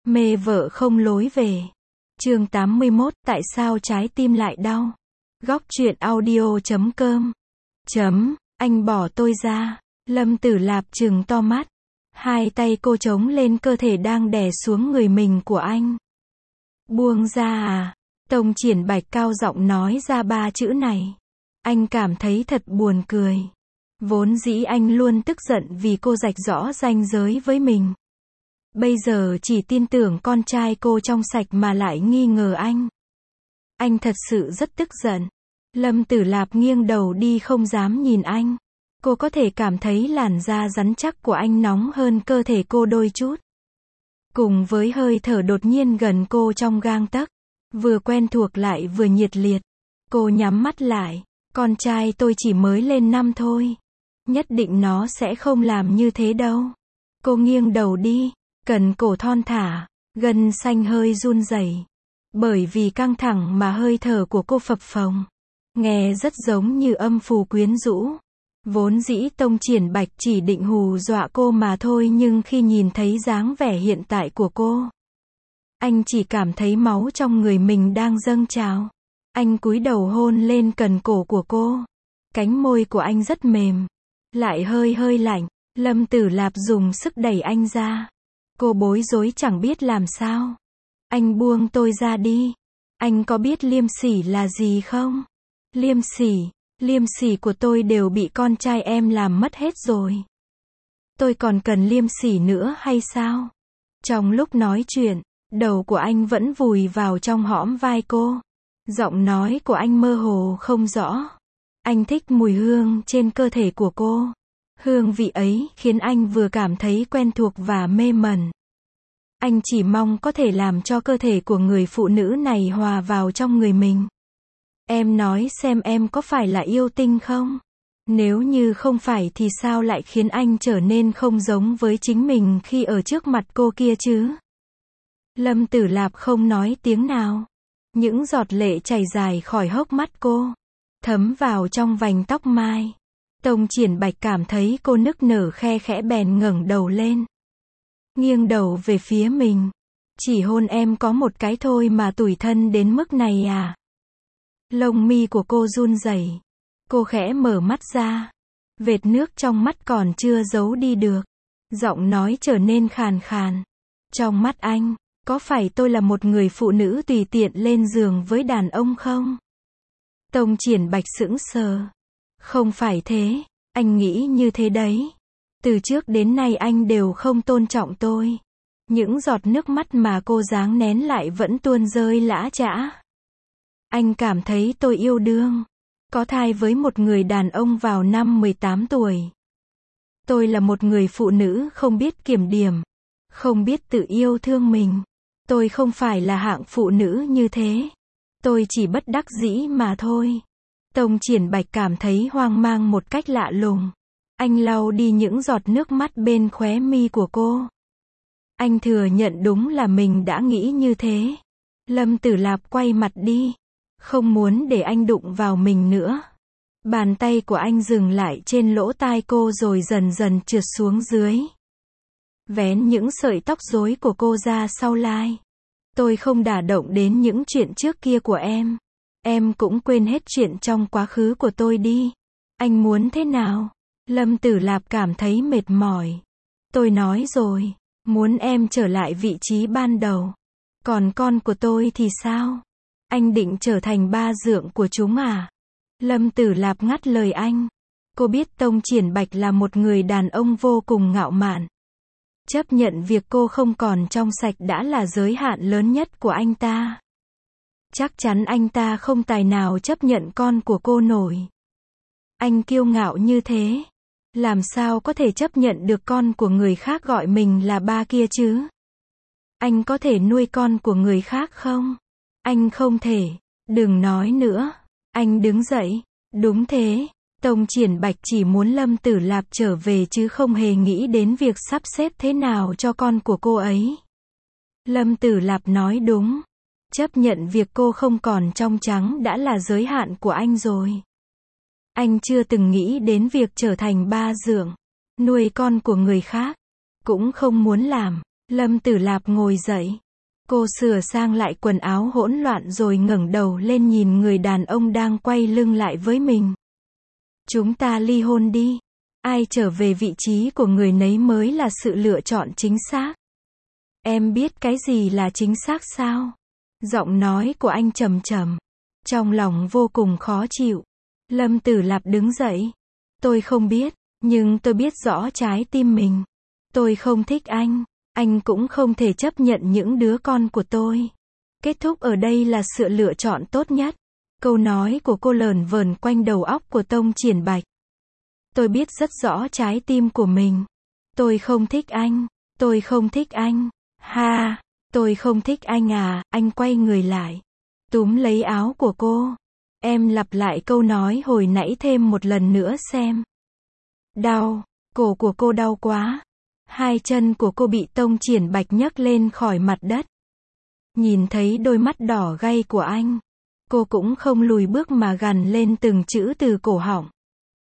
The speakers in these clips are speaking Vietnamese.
Mê vợ không lối về. Chương 81, tại sao trái tim lại đau? Góc truyện audio.com. Anh bỏ tôi ra. Lâm Tử Lạp trừng to mắt. Hai tay cô chống lên cơ thể đang đè xuống người mình của anh. Buông ra à? Tông Triển Bạch cao giọng nói ra ba chữ này. Anh cảm thấy thật buồn cười. Vốn dĩ anh luôn tức giận vì cô rạch rõ ranh giới với mình. Bây giờ chỉ tin tưởng con trai cô trong sạch mà lại nghi ngờ anh. Anh thật sự rất tức giận. Lâm Tử Lạp nghiêng đầu đi không dám nhìn anh. Cô có thể cảm thấy làn da rắn chắc của anh nóng hơn cơ thể cô đôi chút. Cùng với hơi thở đột nhiên gần cô trong gang tấc. Vừa quen thuộc lại vừa nhiệt liệt. Cô nhắm mắt lại. Con trai tôi chỉ mới lên 5 thôi. Nhất định nó sẽ không làm như thế đâu. Cô nghiêng đầu đi. Cần cổ thon thả. Gân xanh hơi run rẩy. Bởi vì căng thẳng mà hơi thở của cô phập phồng. Nghe rất giống như âm phù quyến rũ. Vốn dĩ Tông Triển Bạch chỉ định hù dọa cô mà thôi, nhưng khi nhìn thấy dáng vẻ hiện tại của cô, anh chỉ cảm thấy máu trong người mình đang dâng trào. Anh cúi đầu hôn lên cần cổ của cô. Cánh môi của anh rất mềm, lại hơi lạnh. Lâm Tử Lạp dùng sức đẩy anh ra. Cô bối rối chẳng biết làm sao. Anh buông tôi ra đi. Anh có biết liêm sỉ là gì không? Liêm sỉ của tôi đều bị con trai em làm mất hết rồi. Tôi còn cần liêm sỉ nữa hay sao? Trong lúc nói chuyện, đầu của anh vẫn vùi vào trong hõm vai cô. Giọng nói của anh mơ hồ không rõ. Anh thích mùi hương trên cơ thể của cô. Hương vị ấy khiến anh vừa cảm thấy quen thuộc và mê mẩn. Anh chỉ mong có thể làm cho cơ thể của người phụ nữ này hòa vào trong người mình. Em nói xem, em có phải là yêu tinh không? Nếu như không phải thì sao lại khiến anh trở nên không giống với chính mình khi ở trước mặt cô kia chứ? Lâm Tử Lạp không nói tiếng nào. Những giọt lệ chảy dài khỏi hốc mắt cô, thấm vào trong vành tóc mai. Tông Triển Bạch cảm thấy cô nức nở khe khẽ bèn ngẩng đầu lên. Nghiêng đầu về phía mình. Chỉ hôn em có một cái thôi mà tủi thân đến mức này à? Lông mi của cô run rẩy. Cô khẽ mở mắt ra. Vệt nước trong mắt còn chưa giấu đi được. Giọng nói trở nên khàn khàn. Trong mắt anh, có phải tôi là một người phụ nữ tùy tiện lên giường với đàn ông không? Tông Triển Bạch sững sờ. Không phải thế, anh nghĩ như thế đấy. Từ trước đến nay anh đều không tôn trọng tôi. Những giọt nước mắt mà cô giáng nén lại vẫn tuôn rơi lã chã. Anh cảm thấy tôi yêu đương, có thai với một người đàn ông vào năm 18 tuổi. Tôi là một người phụ nữ không biết kiểm điểm, không biết tự yêu thương mình. Tôi không phải là hạng phụ nữ như thế. Tôi chỉ bất đắc dĩ mà thôi. Tông Triển Bạch cảm thấy hoang mang một cách lạ lùng. Anh lau đi những giọt nước mắt bên khóe mi của cô. Anh thừa nhận đúng là mình đã nghĩ như thế. Lâm Tử Lạp quay mặt đi. Không muốn để anh đụng vào mình nữa. Bàn tay của anh dừng lại trên lỗ tai cô rồi dần dần trượt xuống dưới. Vén những sợi tóc rối của cô ra sau tai. Tôi không đả động đến những chuyện trước kia của em. Em cũng quên hết chuyện trong quá khứ của tôi đi. Anh muốn thế nào? Lâm Tử Lạp cảm thấy mệt mỏi. Tôi nói rồi, muốn em trở lại vị trí ban đầu. Còn con của tôi thì sao? Anh định trở thành ba dượng của chúng à? Lâm Tử Lạp ngắt lời anh. Cô biết Tông Triển Bạch là một người đàn ông vô cùng ngạo mạn. Chấp nhận việc cô không còn trong sạch đã là giới hạn lớn nhất của anh ta. Chắc chắn anh ta không tài nào chấp nhận con của cô nổi. Anh kiêu ngạo như thế, làm sao có thể chấp nhận được con của người khác gọi mình là ba kia chứ? Anh có thể nuôi con của người khác không? Anh không thể. Đừng nói nữa. Anh đứng dậy. Đúng thế. Tông Triển Bạch chỉ muốn Lâm Tử Lạp trở về chứ không hề nghĩ đến việc sắp xếp thế nào cho con của cô ấy. Lâm Tử Lạp nói đúng. Chấp nhận việc cô không còn trong trắng đã là giới hạn của anh rồi. Anh chưa từng nghĩ đến việc trở thành ba dượng, nuôi con của người khác. Cũng không muốn làm. Lâm Tử Lạp ngồi dậy. Cô sửa sang lại quần áo hỗn loạn rồi ngẩng đầu lên nhìn người đàn ông đang quay lưng lại với mình. Chúng ta ly hôn đi. Ai trở về vị trí của người nấy mới là sự lựa chọn chính xác. Em biết cái gì là chính xác sao? Giọng nói của anh trầm trầm. Trong lòng vô cùng khó chịu. Lâm Tử Lạp đứng dậy. Tôi không biết, nhưng tôi biết rõ trái tim mình. Tôi không thích anh cũng không thể chấp nhận những đứa con của tôi. Kết thúc ở đây là sự lựa chọn tốt nhất. Câu nói của cô lởn vởn quanh đầu óc của Tông Triển Bạch. Tôi biết rất rõ trái tim của mình. Tôi không thích anh. Tôi không thích anh. Ha, tôi không thích anh à, anh quay người lại. Túm lấy áo của cô. Em lặp lại câu nói hồi nãy thêm một lần nữa xem. Đau, cổ của cô đau quá. Hai chân của cô bị Tông Triển Bạch nhấc lên khỏi mặt đất. Nhìn thấy đôi mắt đỏ gay của anh. Cô cũng không lùi bước mà gằn lên từng chữ từ cổ họng.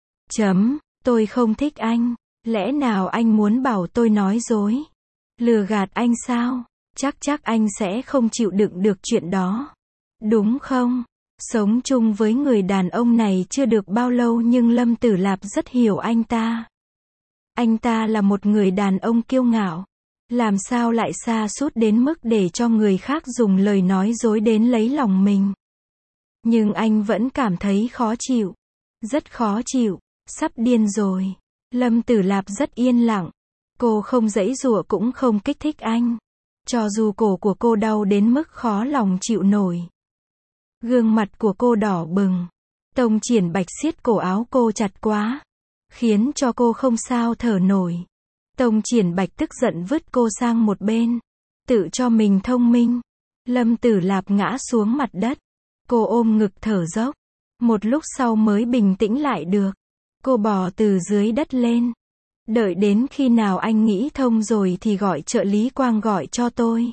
Tôi không thích anh. Lẽ nào anh muốn bảo tôi nói dối? Lừa gạt anh sao? Chắc anh sẽ không chịu đựng được chuyện đó. Đúng không? Sống chung với người đàn ông này chưa được bao lâu nhưng Lâm Tử Lạp rất hiểu anh ta. Anh ta là một người đàn ông kiêu ngạo. Làm sao lại sa sút đến mức để cho người khác dùng lời nói dối đến lấy lòng mình. Nhưng anh vẫn cảm thấy khó chịu. Rất khó chịu. Sắp điên rồi. Lâm Tử Lạp rất yên lặng. Cô không giãy giụa cũng không kích thích anh. Cho dù cổ của cô đau đến mức khó lòng chịu nổi. Gương mặt của cô đỏ bừng. Tông Triển Bạch siết cổ áo cô chặt quá. Khiến cho cô không sao thở nổi. Tông Triển Bạch tức giận vứt cô sang một bên. Tự cho mình thông minh. Lâm Tử Lạp ngã xuống mặt đất. Cô ôm ngực thở dốc. Một lúc sau mới bình tĩnh lại được. Cô bò từ dưới đất lên. Đợi đến khi nào anh nghĩ thông rồi thì gọi trợ lý Quang gọi cho tôi.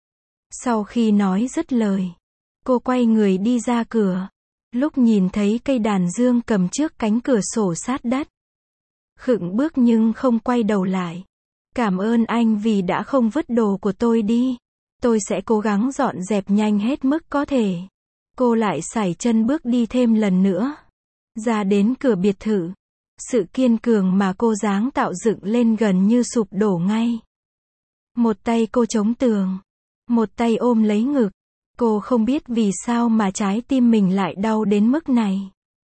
Sau khi nói dứt lời. Cô quay người đi ra cửa. Lúc nhìn thấy cây đàn dương cầm trước cánh cửa sổ sát đất. Khựng bước nhưng không quay đầu lại. Cảm ơn anh vì đã không vứt đồ của tôi đi. Tôi sẽ cố gắng dọn dẹp nhanh hết mức có thể. Cô lại sải chân bước đi thêm lần nữa. Ra đến cửa biệt thự. Sự kiên cường mà cô dáng tạo dựng lên gần như sụp đổ ngay. Một tay cô chống tường. Một tay ôm lấy ngực. Cô không biết vì sao mà trái tim mình lại đau đến mức này.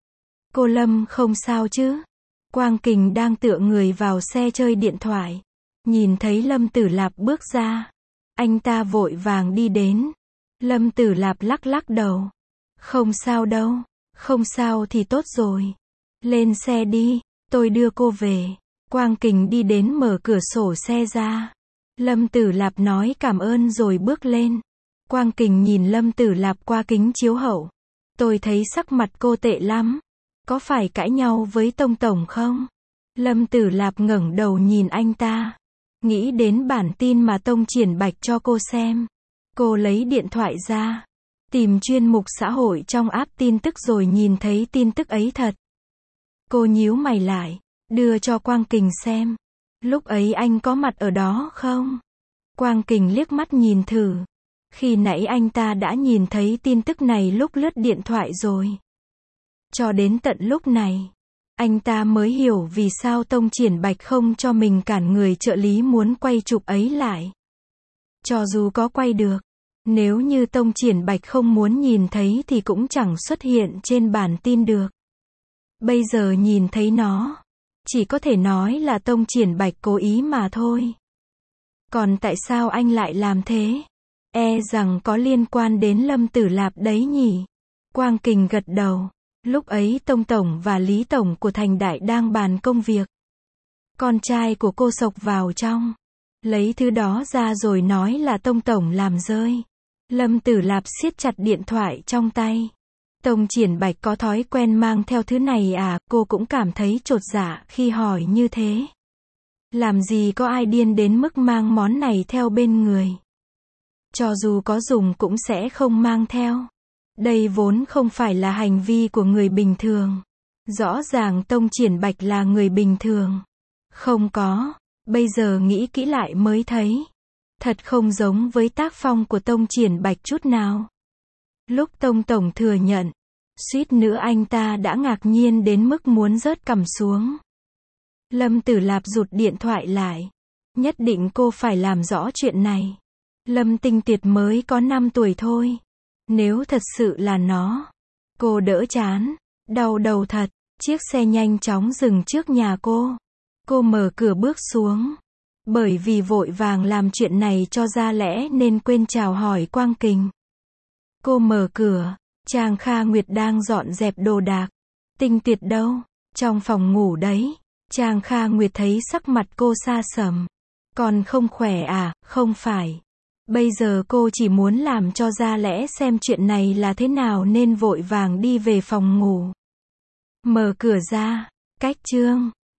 Cô Lâm không sao chứ? Quang Kình đang tựa người vào xe chơi điện thoại. Nhìn thấy Lâm Tử Lạp bước ra. Anh ta vội vàng đi đến. Lâm Tử Lạp lắc lắc đầu. Không sao đâu. Không sao thì tốt rồi. Lên xe đi. Tôi đưa cô về. Quang Kình đi đến mở cửa sổ xe ra. Lâm Tử Lạp nói cảm ơn rồi bước lên. Quang Kình nhìn Lâm Tử Lạp qua kính chiếu hậu. Tôi thấy sắc mặt cô tệ lắm. Có phải cãi nhau với Tông Tổng không? Lâm Tử Lạp ngẩng đầu nhìn anh ta. Nghĩ đến bản tin mà Tông Triển Bạch cho cô xem. Cô lấy điện thoại ra. Tìm chuyên mục xã hội trong app tin tức rồi nhìn thấy tin tức ấy thật. Cô nhíu mày lại. Đưa cho Quang Kình xem. Lúc ấy anh có mặt ở đó không? Quang Kình liếc mắt nhìn thử. Khi nãy anh ta đã nhìn thấy tin tức này lúc lướt điện thoại rồi. Cho đến tận lúc này, anh ta mới hiểu vì sao Tông Triển Bạch không cho mình cản người trợ lý muốn quay chụp ấy lại. Cho dù có quay được, nếu như Tông Triển Bạch không muốn nhìn thấy thì cũng chẳng xuất hiện trên bản tin được. Bây giờ nhìn thấy nó, chỉ có thể nói là Tông Triển Bạch cố ý mà thôi. Còn tại sao anh lại làm thế? E rằng có liên quan đến Lâm Tử Lạp đấy nhỉ? Quang Kình gật đầu. Lúc ấy Tông Tổng và Lý Tổng của Thành Đại đang bàn công việc. Con trai của cô xộc vào trong. Lấy thứ đó ra rồi nói là Tông Tổng làm rơi. Lâm Tử Lạp siết chặt điện thoại trong tay. Tông Triển Bạch có thói quen mang theo thứ này à? Cô cũng cảm thấy chột dạ khi hỏi như thế. Làm gì có ai điên đến mức mang món này theo bên người. Cho dù có dùng cũng sẽ không mang theo. Đây vốn không phải là hành vi của người bình thường. Rõ ràng Tông Triển Bạch là người bình thường. Không có. Bây giờ nghĩ kỹ lại mới thấy. Thật không giống với tác phong của Tông Triển Bạch chút nào. Lúc Tông Tổng thừa nhận, suýt nữa anh ta đã ngạc nhiên đến mức muốn rớt cằm xuống. Lâm Tử Lạp rụt điện thoại lại. Nhất định cô phải làm rõ chuyện này. Lâm Tinh Tiệt mới có 5 tuổi thôi. Nếu thật sự là nó, cô đỡ chán, đau đầu thật. Chiếc xe nhanh chóng dừng trước nhà cô. Cô mở cửa bước xuống. Bởi vì vội vàng làm chuyện này cho ra lẽ nên quên chào hỏi Quang Kình. Cô mở cửa, Trang Kha Nguyệt đang dọn dẹp đồ đạc. Tinh Tiệt đâu? Trong phòng ngủ đấy. Trang Kha Nguyệt thấy sắc mặt cô xa sầm. Còn không khỏe à? Không phải. Bây giờ cô chỉ muốn làm cho ra lẽ xem chuyện này là thế nào nên vội vàng đi về phòng ngủ. Mở cửa ra. Cách Trương